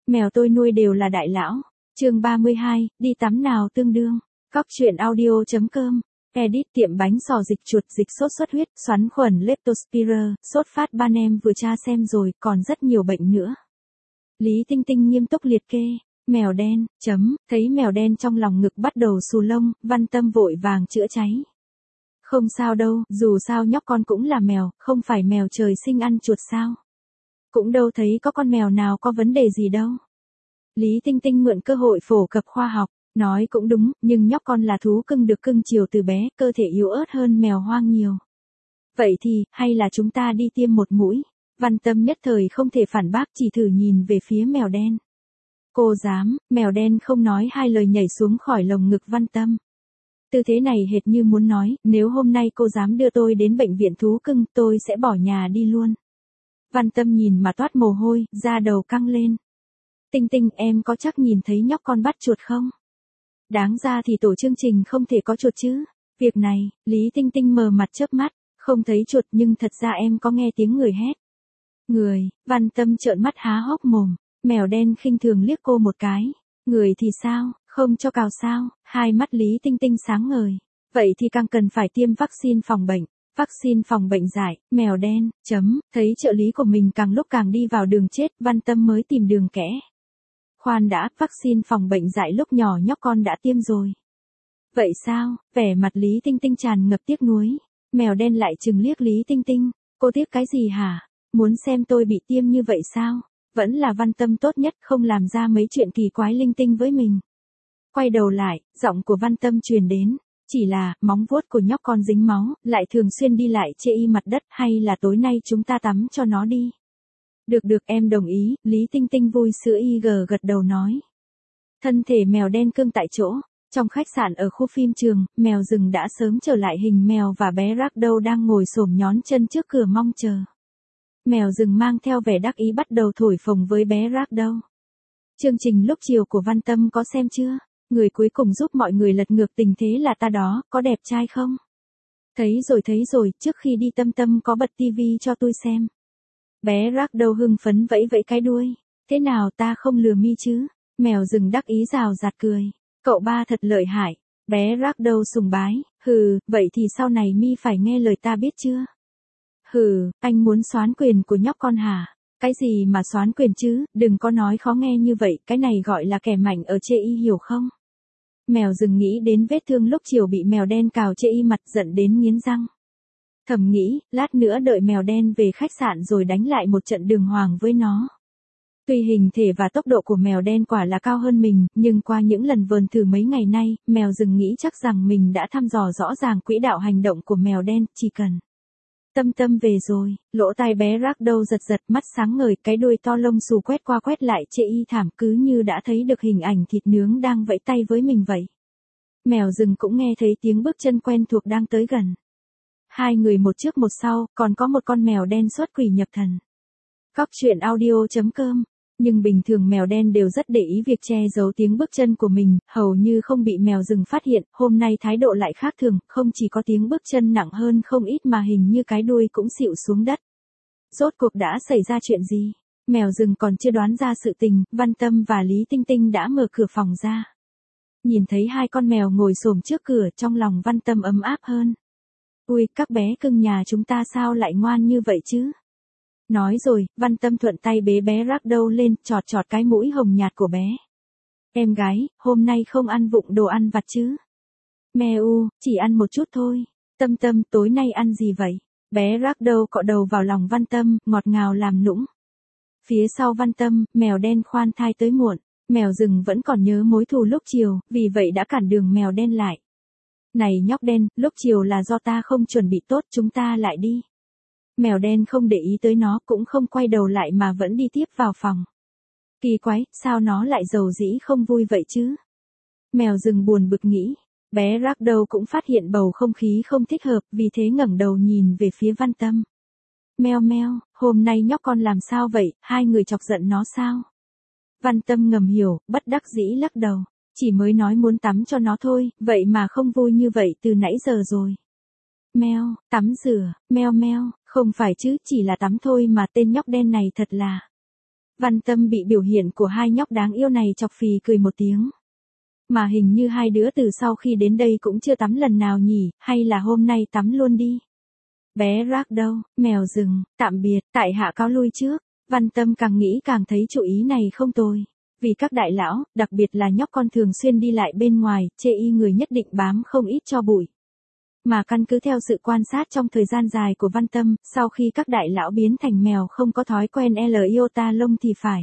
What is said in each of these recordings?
Mèo tôi nuôi đều là đại lão. Chương 32, đi tắm nào tương đương. Cóc truyện audio.com. Edit tiệm bánh xò dịch chuột, dịch sốt xuất huyết, xoắn khuẩn Leptospira, sốt phát ban em vừa tra xem rồi, còn rất nhiều bệnh nữa. Lý Tinh Tinh nghiêm túc liệt kê. Mèo đen, thấy mèo đen trong lòng ngực bắt đầu xù lông, Văn Tâm vội vàng chữa cháy. Không sao đâu, dù sao nhóc con cũng là mèo, không phải mèo trời sinh ăn chuột sao. Cũng đâu thấy có con mèo nào có vấn đề gì đâu. Lý Tinh Tinh mượn cơ hội phổ cập khoa học, nói cũng đúng, nhưng nhóc con là thú cưng được cưng chiều từ bé, cơ thể yếu ớt hơn mèo hoang nhiều. Vậy thì, hay là chúng ta đi tiêm một mũi? Văn Tâm nhất thời không thể phản bác, chỉ thử nhìn về phía mèo đen. Cô dám, mèo đen không nói hai lời nhảy xuống khỏi lồng ngực Văn Tâm. Tư thế này hệt như muốn nói, nếu hôm nay cô dám đưa tôi đến bệnh viện thú cưng, tôi sẽ bỏ nhà đi luôn. Văn Tâm nhìn mà toát mồ hôi, da đầu căng lên. Tinh Tinh, em có chắc nhìn thấy nhóc con bắt chuột không? Đáng ra thì tổ chương trình không thể có chuột chứ. Việc này, Lý Tinh Tinh mờ mặt chớp mắt, không thấy chuột nhưng thật ra em có nghe tiếng người hét. Người, Văn Tâm trợn mắt há hốc mồm, mèo đen khinh thường liếc cô một cái. Người thì sao, không cho cào sao? Hai mắt Lý Tinh Tinh sáng ngời. Vậy thì càng cần phải tiêm vaccine phòng bệnh. Vaccine phòng bệnh dại, mèo đen, thấy trợ lý của mình càng lúc càng đi vào đường chết, Văn Tâm mới tìm đường kẽ. Khoan đã, vaccine phòng bệnh dại lúc nhỏ nhóc con đã tiêm rồi. Vậy sao? Vẻ mặt Lý Tinh Tinh tràn ngập tiếc nuối. Mèo đen lại trừng liếc Lý Tinh Tinh. Cô tiếc cái gì hả? Muốn xem tôi bị tiêm như vậy sao? Vẫn là Văn Tâm tốt nhất, không làm ra mấy chuyện kỳ quái linh tinh với mình. Quay đầu lại, giọng của Văn Tâm truyền đến. Chỉ là, móng vuốt của nhóc con dính máu, lại thường xuyên đi lại chê y mặt đất, hay là tối nay chúng ta tắm cho nó đi. Được em đồng ý, Lý Tinh Tinh vui sữa gật đầu nói. Thân thể mèo đen cương tại chỗ. Trong khách sạn ở khu phim trường, mèo rừng đã sớm trở lại hình mèo và bé Ragdoll đang ngồi xổm nhón chân trước cửa mong chờ. Mèo rừng mang theo vẻ đắc ý bắt đầu thổi phồng với bé Ragdoll. Chương trình lúc chiều của Văn Tâm có xem chưa? Người cuối cùng giúp mọi người lật ngược tình thế là ta đó, có đẹp trai không? Thấy rồi, trước khi đi Tâm Tâm có bật tivi cho tôi xem. Bé Ragdoll hưng phấn vẫy vẫy cái đuôi. Thế nào, ta không lừa mi chứ? Mèo rừng đắc ý rào rạt cười. Cậu ba thật lợi hại. Bé Ragdoll sùng bái. Vậy thì sau này mi phải nghe lời ta biết chưa? Anh muốn soán quyền của nhóc con hả? Cái gì mà soán quyền chứ, đừng có nói khó nghe như vậy, cái này gọi là kẻ mạnh ở chê y hiểu không? Mèo rừng nghĩ đến vết thương lúc chiều bị mèo đen cào chê y mặt, giận đến nghiến răng. Thầm nghĩ, lát nữa đợi mèo đen về khách sạn rồi đánh lại một trận đường hoàng với nó. Tuy hình thể và tốc độ của mèo đen quả là cao hơn mình, nhưng qua những lần vờn thử mấy ngày nay, mèo rừng nghĩ chắc rằng mình đã thăm dò rõ ràng quỹ đạo hành động của mèo đen, chỉ cần. Tâm về rồi, lỗ tai bé Ragdoll giật, mắt sáng ngời, cái đuôi to lông xù quét qua quét lại chê y thảm, cứ như đã thấy được hình ảnh thịt nướng đang vẫy tay với mình vậy. Mèo rừng cũng nghe thấy tiếng bước chân quen thuộc đang tới gần. Hai người một trước một sau, còn có một con mèo đen xuất quỷ nhập thần. Cóc truyện audio.com. Nhưng bình thường mèo đen đều rất để ý việc che giấu tiếng bước chân của mình, hầu như không bị mèo rừng phát hiện, hôm nay thái độ lại khác thường, không chỉ có tiếng bước chân nặng hơn không ít mà hình như cái đuôi cũng xịu xuống đất. Rốt cuộc đã xảy ra chuyện gì? Mèo rừng còn chưa đoán ra sự tình, Văn Tâm và Lý Tinh Tinh đã mở cửa phòng ra. Nhìn thấy hai con mèo ngồi xổm trước cửa, trong lòng Văn Tâm ấm áp hơn. Ui, các bé cưng nhà chúng ta sao lại ngoan như vậy chứ? Nói rồi, Văn Tâm thuận tay bế bé Ragdoll lên, chọt cái mũi hồng nhạt của bé. Em gái, hôm nay không ăn vụng đồ ăn vặt chứ? Mèo, chỉ ăn một chút thôi. Tâm, tối nay ăn gì vậy? Bé Ragdoll cọ đầu vào lòng Văn Tâm, ngọt ngào làm nũng. Phía sau Văn Tâm, mèo đen khoan thai tới muộn. Mèo rừng vẫn còn nhớ mối thù lúc chiều, vì vậy đã cản đường mèo đen lại. Này nhóc đen, lúc chiều là do ta không chuẩn bị tốt, chúng ta lại đi. Mèo đen không để ý tới nó, cũng không quay đầu lại mà vẫn đi tiếp vào phòng. Kỳ quái, sao nó lại giàu dĩ không vui vậy chứ? Mèo rừng buồn bực nghĩ. Bé Ragdoll cũng phát hiện bầu không khí không thích hợp, vì thế ngẩng đầu nhìn về phía Văn Tâm. Meo, hôm nay nhóc con làm sao vậy, hai người chọc giận nó sao? Văn Tâm ngầm hiểu, bất đắc dĩ lắc đầu. Chỉ mới nói muốn tắm cho nó thôi, vậy mà không vui như vậy từ nãy giờ rồi. Meo, tắm rửa, meo, không phải chứ, chỉ là tắm thôi mà tên nhóc đen này thật là. Văn Tâm bị biểu hiện của hai nhóc đáng yêu này chọc phì cười một tiếng. Mà hình như hai đứa từ sau khi đến đây cũng chưa tắm lần nào nhỉ, hay là hôm nay tắm luôn đi. Bé Rác đâu, mèo rừng, tạm biệt, tại hạ cáo lui trước. Văn Tâm càng nghĩ càng thấy chủ ý này không tồi. Vì các đại lão, đặc biệt là nhóc con thường xuyên đi lại bên ngoài, chê y người nhất định bám không ít cho bụi. Mà căn cứ theo sự quan sát trong thời gian dài của Văn Tâm, sau khi các đại lão biến thành mèo không có thói quen iota lông thì phải.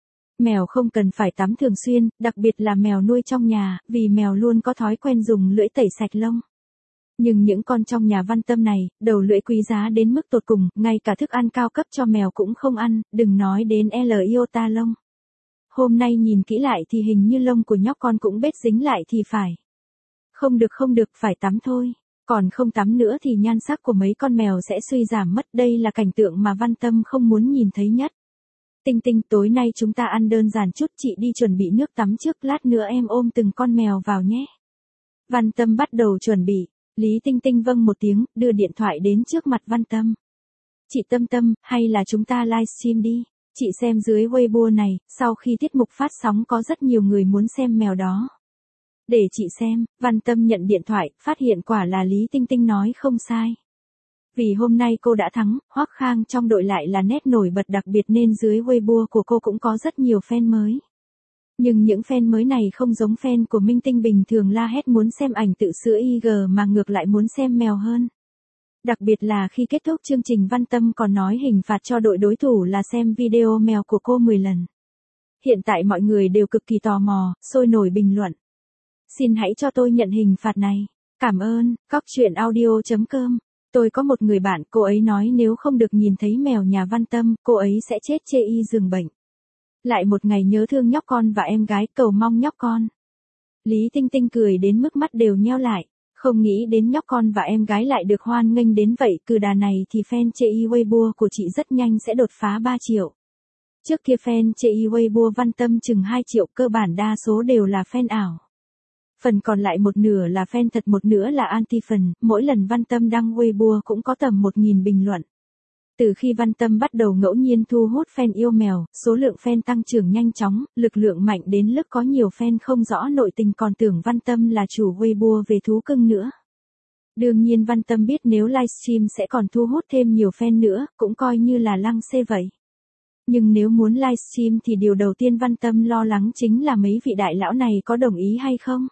Mèo không cần phải tắm thường xuyên, đặc biệt là mèo nuôi trong nhà, vì mèo luôn có thói quen dùng lưỡi tẩy sạch lông. Nhưng những con trong nhà Văn Tâm này, đầu lưỡi quý giá đến mức tột cùng, ngay cả thức ăn cao cấp cho mèo cũng không ăn, đừng nói đến iota lông. Hôm nay nhìn kỹ lại thì hình như lông của nhóc con cũng bết dính lại thì phải. Không được, phải tắm thôi. Còn không tắm nữa thì nhan sắc của mấy con mèo sẽ suy giảm mất, đây là cảnh tượng mà Văn Tâm không muốn nhìn thấy nhất. Tinh Tinh, tối nay chúng ta ăn đơn giản chút, chị đi chuẩn bị nước tắm trước, lát nữa em ôm từng con mèo vào nhé. Văn Tâm bắt đầu chuẩn bị, Lý Tinh Tinh vâng một tiếng, đưa điện thoại đến trước mặt Văn Tâm. Chị Tâm Tâm, hay là chúng ta livestream đi, chị xem dưới Weibo này, sau khi tiết mục phát sóng có rất nhiều người muốn xem mèo đó. Để chị xem, Văn Tâm nhận điện thoại, phát hiện quả là Lý Tinh Tinh nói không sai. Vì hôm nay cô đã thắng, Hoắc Khang trong đội lại là nét nổi bật đặc biệt nên dưới Weibo của cô cũng có rất nhiều fan mới. Nhưng những fan mới này không giống fan của Minh Tinh bình thường la hét muốn xem ảnh tự sữa IG mà ngược lại muốn xem mèo hơn. Đặc biệt là khi kết thúc chương trình Văn Tâm còn nói hình phạt cho đội đối thủ là xem video mèo của cô 10 lần. Hiện tại mọi người đều cực kỳ tò mò, sôi nổi bình luận. Xin hãy cho tôi nhận hình phạt này. Cảm ơn, coctruyện.audio.com. Tôi có một người bạn, cô ấy nói nếu không được nhìn thấy mèo nhà Văn Tâm, cô ấy sẽ chết chê y giường bệnh. Lại một ngày nhớ thương nhóc con và em gái, cầu mong nhóc con. Lý Tinh Tinh cười đến mức mắt đều nheo lại, không nghĩ đến nhóc con và em gái lại được hoan nghênh đến vậy, cứ đà này thì fan chê y Weibo của chị rất nhanh sẽ đột phá 3 triệu. Trước kia fan chê y Weibo Văn Tâm chừng 2 triệu, cơ bản đa số đều là fan ảo. Phần còn lại một nửa là fan thật, một nửa là anti-fan, mỗi lần Văn Tâm đăng Weibo cũng có tầm 1.000 bình luận. Từ khi Văn Tâm bắt đầu ngẫu nhiên thu hút fan yêu mèo, số lượng fan tăng trưởng nhanh chóng, lực lượng mạnh đến mức có nhiều fan không rõ nội tình còn tưởng Văn Tâm là chủ Weibo về thú cưng nữa. Đương nhiên Văn Tâm biết nếu livestream sẽ còn thu hút thêm nhiều fan nữa, cũng coi như là lăng xê vậy. Nhưng nếu muốn livestream thì điều đầu tiên Văn Tâm lo lắng chính là mấy vị đại lão này có đồng ý hay không.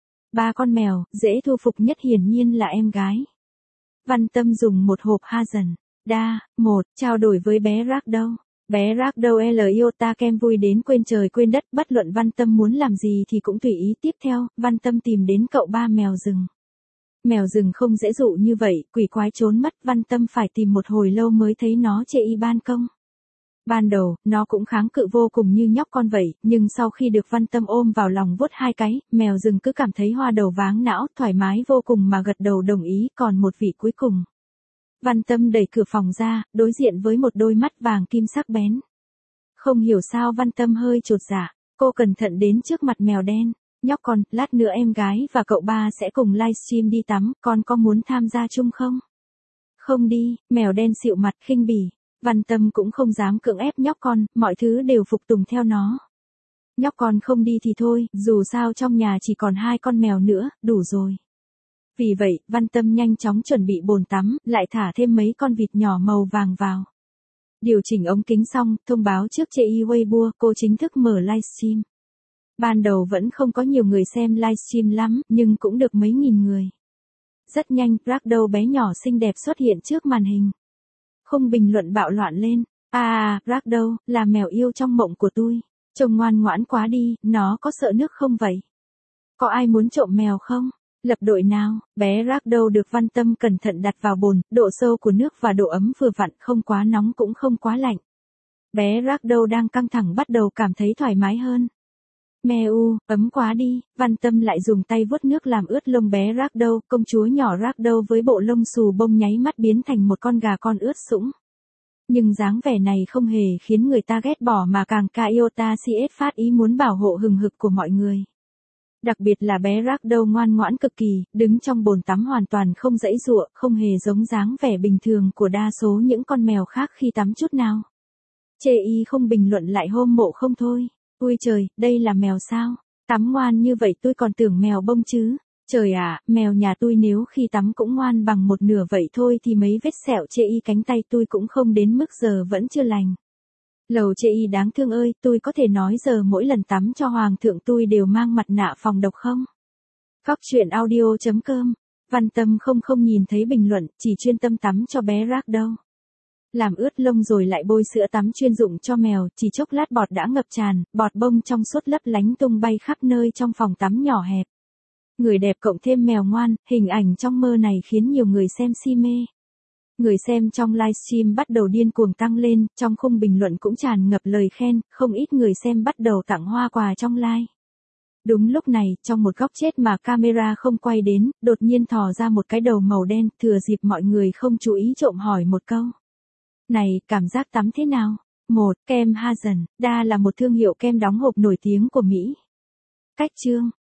3 con mèo, dễ thu phục nhất hiển nhiên là em gái. Văn Tâm dùng một hộp Hazen. Trao đổi với bé Rác đâu. Bé Rác đâu iota kem vui đến quên trời quên đất, bất luận Văn Tâm muốn làm gì thì cũng tùy ý. Tiếp theo, Văn Tâm tìm đến cậu ba mèo rừng. Mèo rừng không dễ dụ như vậy, quỷ quái trốn mất, Văn Tâm phải tìm một hồi lâu mới thấy nó chê y ban công. Ban đầu, nó cũng kháng cự vô cùng như nhóc con vậy, nhưng sau khi được Văn Tâm ôm vào lòng vuốt 2 cái, mèo rừng cứ cảm thấy hoa đầu váng não, thoải mái vô cùng mà gật đầu đồng ý. Còn một vị cuối cùng. Văn Tâm đẩy cửa phòng ra, đối diện với một đôi mắt vàng kim sắc bén. Không hiểu sao Văn Tâm hơi chột dạ, cô cẩn thận đến trước mặt mèo đen. Nhóc con, lát nữa em gái và cậu ba sẽ cùng livestream đi tắm, con có muốn tham gia chung không? Không đi, mèo đen xịu mặt khinh bỉ. Văn Tâm cũng không dám cưỡng ép nhóc con, mọi thứ đều phục tùng theo nó. Nhóc con không đi thì thôi, dù sao trong nhà chỉ còn 2 con mèo nữa, đủ rồi. Vì vậy, Văn Tâm nhanh chóng chuẩn bị bồn tắm, lại thả thêm mấy con vịt nhỏ màu vàng vào. Điều chỉnh ống kính xong, thông báo trước chê y Weibo, cô chính thức mở livestream. Ban đầu vẫn không có nhiều người xem livestream lắm, nhưng cũng được mấy nghìn người. Rất nhanh, Ragdoll bé nhỏ xinh đẹp xuất hiện trước màn hình. Không bình luận bạo loạn lên. Ragdoll, là mèo yêu trong mộng của tôi. Trông ngoan ngoãn quá đi, nó có sợ nước không vậy? Có ai muốn trộm mèo không? Lập đội nào? Bé Ragdoll được Văn Tâm cẩn thận đặt vào bồn, độ sâu của nước và độ ấm vừa vặn, không quá nóng cũng không quá lạnh. Bé Ragdoll đang căng thẳng bắt đầu cảm thấy thoải mái hơn. Mèo, ấm quá đi, Văn Tâm lại dùng tay vuốt nước làm ướt lông bé Ragdoll, công chúa nhỏ Ragdoll với bộ lông xù bông nháy mắt biến thành một con gà con ướt sũng. Nhưng dáng vẻ này không hề khiến người ta ghét bỏ mà càng iota CS phát ý muốn bảo hộ hừng hực của mọi người. Đặc biệt là bé Ragdoll ngoan ngoãn cực kỳ, đứng trong bồn tắm hoàn toàn không giãy giụa, không hề giống dáng vẻ bình thường của đa số những con mèo khác khi tắm chút nào. Chê y không bình luận lại hâm mộ không thôi. Ui trời, đây là mèo sao? Tắm ngoan như vậy tôi còn tưởng mèo bông chứ. Trời ạ, mèo nhà tôi nếu khi tắm cũng ngoan bằng một nửa vậy thôi thì mấy vết sẹo chê y cánh tay tôi cũng không đến mức giờ vẫn chưa lành. Lầu chê y đáng thương ơi, tôi có thể nói giờ mỗi lần tắm cho hoàng thượng tôi đều mang mặt nạ phòng độc không? Cóc truyện audio.com. Văn Tâm không nhìn thấy bình luận, chỉ chuyên tâm tắm cho bé Rác đâu. Làm ướt lông rồi lại bôi sữa tắm chuyên dụng cho mèo, chỉ chốc lát bọt đã ngập tràn, bọt bông trong suốt lấp lánh tung bay khắp nơi trong phòng tắm nhỏ hẹp. Người đẹp cộng thêm mèo ngoan, hình ảnh trong mơ này khiến nhiều người xem si mê. Người xem trong livestream bắt đầu điên cuồng tăng lên, trong khung bình luận cũng tràn ngập lời khen, không ít người xem bắt đầu tặng hoa quà trong live. Đúng lúc này, trong một góc chết mà camera không quay đến, đột nhiên thò ra một cái đầu màu đen, thừa dịp mọi người không chú ý trộm hỏi một câu. Này, cảm giác tắm thế nào? Kem Hazen, là một thương hiệu kem đóng hộp nổi tiếng của Mỹ. Cách chương